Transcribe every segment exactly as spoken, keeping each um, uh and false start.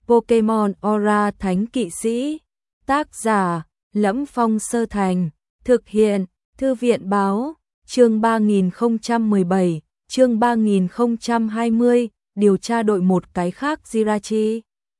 Pokemon Aura Thánh Kỵ Sĩ. Tác giả: Lẫm Phong Sơ Thành. Thực hiện: Thư viện báo. Chương ba nghìn không trăm mười bảy, chương ba nghìn không trăm hai mươi, điều tra đội một cái khác Jirachi.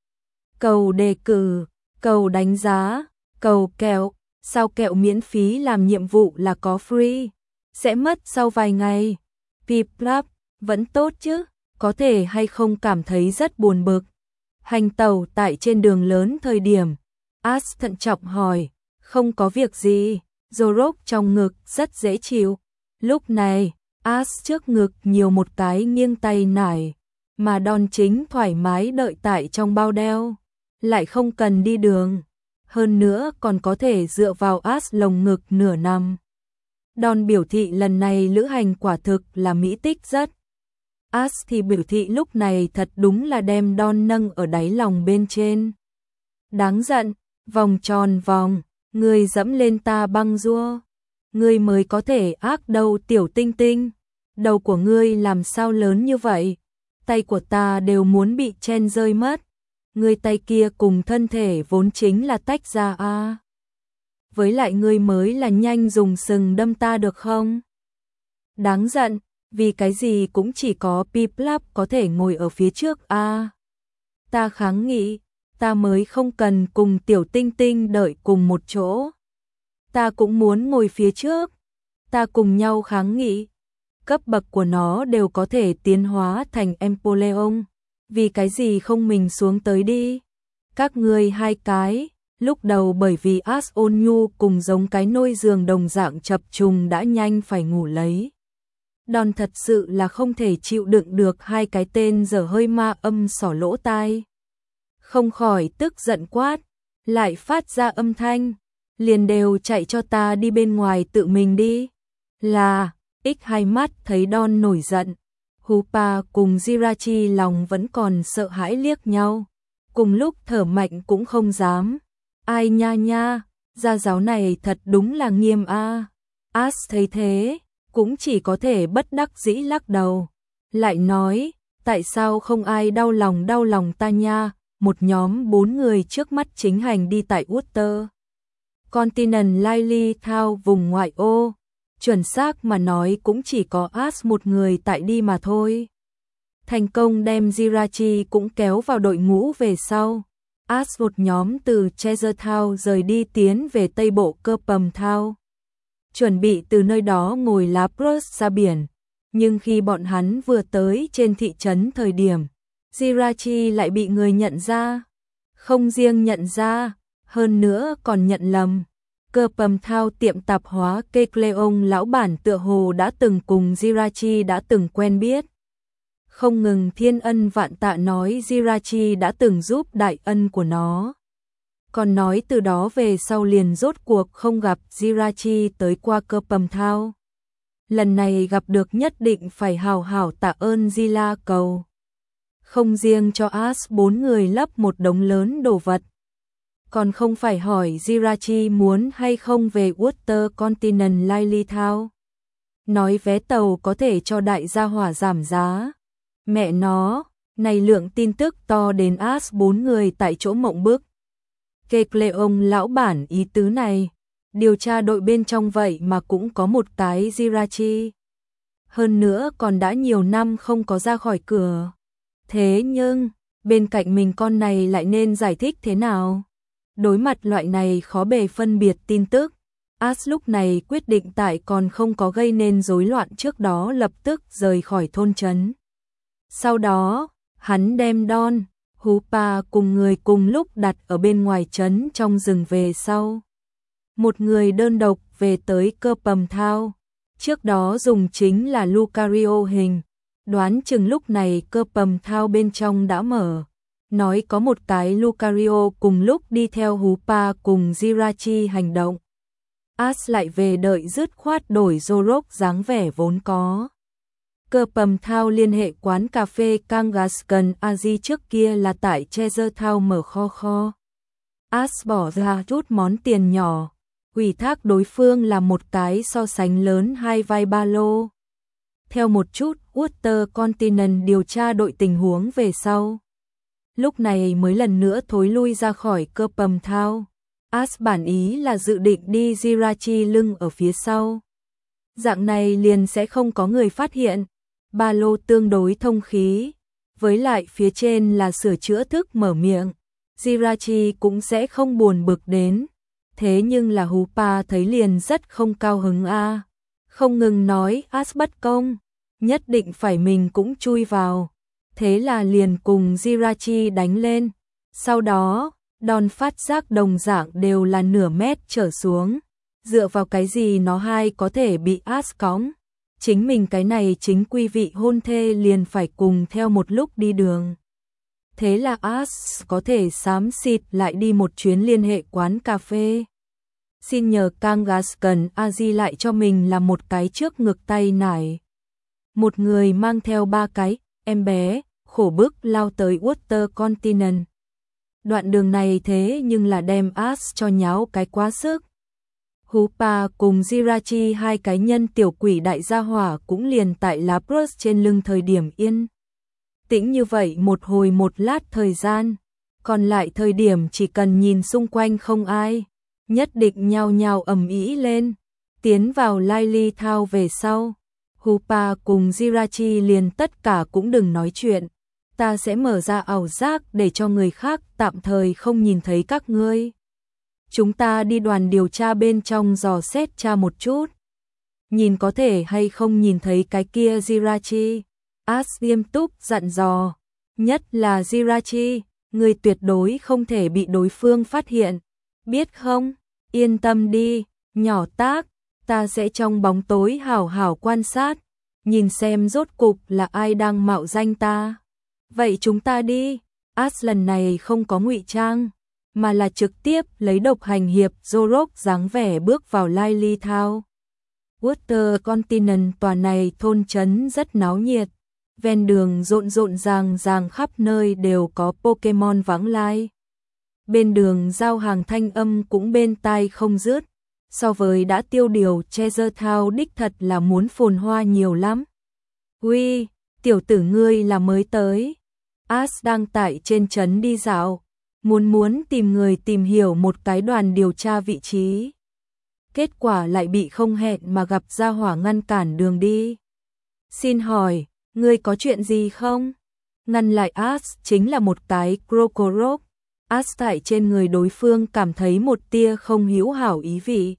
Cầu đề cử, cầu đánh giá, cầu kẹo, sao kẹo miễn phí làm nhiệm vụ là có free, sẽ mất sau vài ngày. Piplup, vẫn tốt chứ, có thể hay không cảm thấy rất buồn bực. Hành tàu tại trên đường lớn thời điểm, Ash thận trọng hỏi, không có việc gì, Zorok trong ngực rất dễ chịu. Lúc này, Ash trước ngực nhiều một cái nghiêng tay nải, mà Don chính thoải mái đợi tại trong bao đeo, lại không cần đi đường. Hơn nữa còn có thể dựa vào Ash lồng ngực nửa năm. Don biểu thị lần này lữ hành quả thực là mỹ tích rất. Ash thì biểu thị lúc này thật đúng là đem Don nâng ở đáy lòng bên trên. Đáng giận, vòng tròn vòng, ngươi dẫm lên ta băng rua. Ngươi mới có thể ác đầu tiểu tinh tinh. Đầu của ngươi làm sao lớn như vậy? Tay của ta đều muốn bị chen rơi mất. Ngươi tay kia cùng thân thể vốn chính là tách ra a. À. Với lại ngươi mới là nhanh dùng sừng đâm ta được không? Đáng giận, vì cái gì cũng chỉ có Piplup có thể ngồi ở phía trước a. À. Ta kháng nghị, ta mới không cần cùng tiểu tinh tinh đợi cùng một chỗ. Ta cũng muốn ngồi phía trước. Ta cùng nhau kháng nghị. Cấp bậc của nó đều có thể tiến hóa thành Empoleon. Vì cái gì không mình xuống tới đi? Các ngươi hai cái, lúc đầu bởi vì Ash ôn nhu cùng giống cái nôi giường đồng dạng chập trùng đã nhanh phải ngủ lấy. Don thật sự là không thể chịu đựng được hai cái tên dở hơi ma âm xỏ lỗ tai. Không khỏi tức giận quát, lại phát ra âm thanh. Liền đều chạy cho ta đi bên ngoài tự mình đi. Là, X hai mắt thấy Don nổi giận. Hoopa cùng Jirachi lòng vẫn còn sợ hãi liếc nhau. Cùng lúc thở mạnh cũng không dám. Ai nha nha, gia giáo này thật đúng là nghiêm a. À. Ash thấy thế, cũng chỉ có thể bất đắc dĩ lắc đầu. Lại nói, tại sao không ai đau lòng đau lòng ta nha. Một nhóm bốn người trước mắt chính hành đi tại Water Continent Lily Thao vùng ngoại ô, chuẩn xác mà nói cũng chỉ có Ash một người tại đi mà thôi. Thành công đem Jirachi cũng kéo vào đội ngũ về sau. Ash một nhóm từ Treasure Town rời đi tiến về tây bộ Kerpum Town. Chuẩn bị từ nơi đó ngồi Lapras ra biển. Nhưng khi bọn hắn vừa tới trên thị trấn thời điểm, Jirachi lại bị người nhận ra. Không riêng nhận ra, hơn nữa còn nhận lầm. Kerpum Town tiệm tạp hóa Kecleon lão bản tựa hồ đã từng cùng Jirachi đã từng quen biết. Không ngừng thiên ân vạn tạ nói Jirachi đã từng giúp đại ân của nó. Còn nói từ đó về sau liền rốt cuộc không gặp Jirachi tới qua Kerpum Town. Lần này gặp được nhất định phải hào hảo tạ ơn Zila cầu. Không riêng cho Ash bốn người lấp một đống lớn đồ vật. Còn không phải hỏi Jirachi muốn hay không về Water Continent Lily Town. Nói vé tàu có thể cho đại gia hỏa giảm giá. Mẹ nó, này lượng tin tức to đến Ash bốn người tại chỗ mộng bức. Kecleon lão bản ý tứ này, điều tra đội bên trong vậy mà cũng có một cái Jirachi. Hơn nữa còn đã nhiều năm không có ra khỏi cửa. Thế nhưng, bên cạnh mình con này lại nên giải thích thế nào? Đối mặt loại này khó bề phân biệt tin tức, Ash lúc này quyết định tại còn không có gây nên rối loạn trước đó lập tức rời khỏi thôn trấn. Sau đó, hắn đem Don, Hoopa cùng người cùng lúc đặt ở bên ngoài trấn trong rừng về sau. Một người đơn độc về tới Kerpum Town, trước đó dùng chính là Lucario hình, đoán chừng lúc này Kerpum Town bên trong đã mở. Nói có một cái Lucario cùng lúc đi theo Hoopa cùng Jirachi hành động. Ash lại về đợi dứt khoát đổi Zorok dáng vẻ vốn có. Kerpum Town liên hệ quán cà phê Kangaskhan Aji trước kia là tại Treasure Town mở kho kho. Ash bỏ ra chút món tiền nhỏ, ủy thác đối phương là một cái so sánh lớn hai vai ba lô. Theo một chút Water Continent điều tra đội tình huống về sau. lúc này mới lần nữa thối lui ra khỏi cơ pầm thao. As bản ý là dự định đi Jirachi lưng ở phía sau. Dạng này liền sẽ không có người phát hiện. Ba lô tương đối thông khí, với lại phía trên là sửa chữa thức mở miệng. Jirachi cũng sẽ không buồn bực đến. Thế nhưng là Hoopa thấy liền rất không cao hứng a, không ngừng nói As bất công, nhất định phải mình cũng chui vào. Thế là liền cùng Jirachi đánh lên. Sau đó, đòn phát giác đồng dạng đều là nửa mét trở xuống. Dựa vào cái gì nó hai có thể bị As cõng. Chính mình cái này chính quy vị hôn thê liền phải cùng theo một lúc đi đường. Thế là As có thể xám xịt lại đi một chuyến liên hệ quán cà phê. Xin nhờ Kangaskhan Aji lại cho mình là một cái trước ngực tay nải. Một người mang theo ba cái, em bé, khổ bức lao tới Water Continent. Đoạn đường này thế nhưng là đem As cho nháo cái quá sức. Hoopa cùng Jirachi hai cái nhân tiểu quỷ đại gia hỏa cũng liền tại Lapras trên lưng thời điểm yên tĩnh như vậy một hồi một lát thời gian, còn lại thời điểm chỉ cần nhìn xung quanh không ai, nhất định nhao nhao ầm ĩ lên, tiến vào Lily Thao về sau. Hoopa cùng Jirachi liền tất cả cũng đừng nói chuyện, ta sẽ mở ra ảo giác để cho người khác tạm thời không nhìn thấy các ngươi. Chúng ta đi đoàn điều tra bên trong dò xét tra một chút. Nhìn có thể hay không nhìn thấy cái kia Jirachi. As nghiêm túc dặn dò. Nhất là Jirachi, người tuyệt đối không thể bị đối phương phát hiện. Biết không? Yên tâm đi, nhỏ tác, ta sẽ trong bóng tối hảo hảo quan sát. Nhìn xem rốt cục là ai đang mạo danh ta. Vậy chúng ta đi. As lần này không có ngụy trang, mà là trực tiếp lấy độc hành hiệp Zorok dáng vẻ bước vào Lily Thao. Water Continent tòa này thôn trấn rất náo nhiệt, ven đường rộn rộn ràng ràng khắp nơi đều có Pokemon vãng lai. Bên đường giao hàng thanh âm cũng bên tai không dứt, so với đã tiêu điều Treasure Town đích thật là muốn phồn hoa nhiều lắm. Uy, tiểu tử ngươi là mới tới. As đang tại trên trấn đi dạo, muốn muốn tìm người tìm hiểu một cái đoàn điều tra vị trí. Kết quả lại bị không hẹn mà gặp gia hỏa ngăn cản đường đi. Xin hỏi, ngươi có chuyện gì không? Ngăn lại As chính là một cái Krokorok. As tại trên người đối phương cảm thấy một tia không hữu hảo ý vị.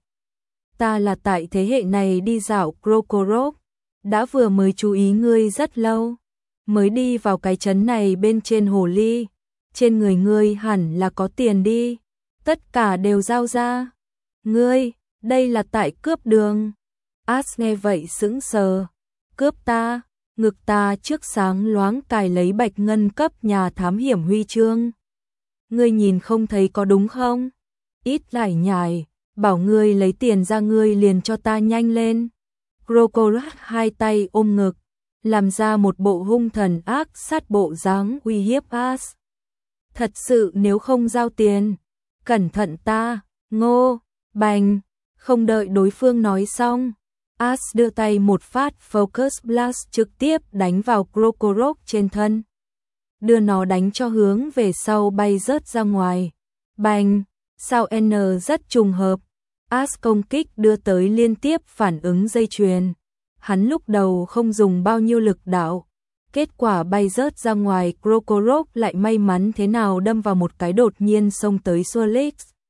Ta là tại thế hệ này đi dạo Krokorok, đã vừa mới chú ý ngươi rất lâu, mới đi vào cái trấn này bên trên hồ ly. Trên người ngươi hẳn là có tiền đi, tất cả đều giao ra. Ngươi, đây là tại cướp đường. As nghe vậy sững sờ. Cướp ta? Ngực ta trước sáng loáng cài lấy bạch ngân cấp nhà thám hiểm huy chương. Ngươi nhìn không thấy có đúng không? Ít lải nhải, bảo ngươi lấy tiền ra ngươi liền cho ta nhanh lên. Krokorok hai tay ôm ngực, làm ra một bộ hung thần ác sát bộ dáng uy hiếp As. Thật sự nếu không giao tiền, cẩn thận ta, ngô, bành, không đợi đối phương nói xong. As đưa tay một phát Focus Blast trực tiếp đánh vào Krokorok trên thân. Đưa nó đánh cho hướng về sau bay rớt ra ngoài. Bành, sao N rất trùng hợp. As công kích đưa tới liên tiếp phản ứng dây chuyền. Hắn lúc đầu không dùng bao nhiêu lực đạo. Kết quả bay rớt ra ngoài, Krokorok lại may mắn thế nào đâm vào một cái đột nhiên xông tới Swirlix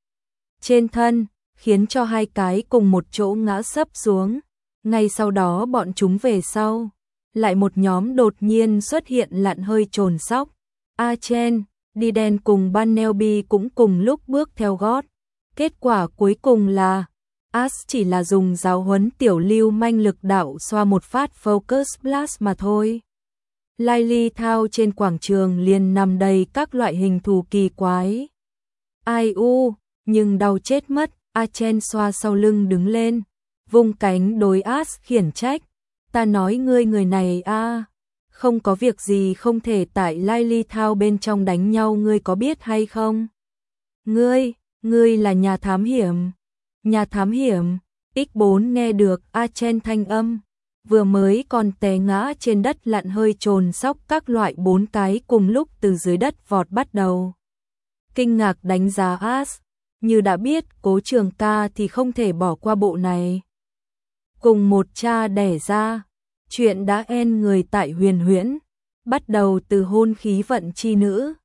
trên thân, khiến cho hai cái cùng một chỗ ngã sấp xuống. Ngay sau đó bọn chúng về sau, lại một nhóm đột nhiên xuất hiện lặn hơi trồn sóc. Achen, Diden cùng Bunnelby cũng cùng lúc bước theo gót. Kết quả cuối cùng là As chỉ là dùng giáo huấn tiểu lưu manh lực đạo xoa một phát Focus Blast mà thôi. Lily Thao trên quảng trường liền nằm đầy các loại hình thù kỳ quái. Ai u, nhưng đau chết mất. Achen xoa sau lưng đứng lên, vung cánh đối As khiển trách. Ta nói ngươi người này a, à, không có việc gì không thể tại Lily Thao bên trong đánh nhau, ngươi có biết hay không? Ngươi, ngươi là nhà thám hiểm. Nhà thám hiểm. ích bốn nghe được Achen thanh âm, vừa mới còn té ngã trên đất lặn hơi trồn sóc các loại bốn cái cùng lúc từ dưới đất vọt bắt đầu. Kinh ngạc đánh giá As, như đã biết Cố Trường Ca thì không thể bỏ qua bộ này. Cùng một cha đẻ ra, chuyện đã en người tại Huyền Huyễn, bắt đầu từ hôn khí vận chi nữ,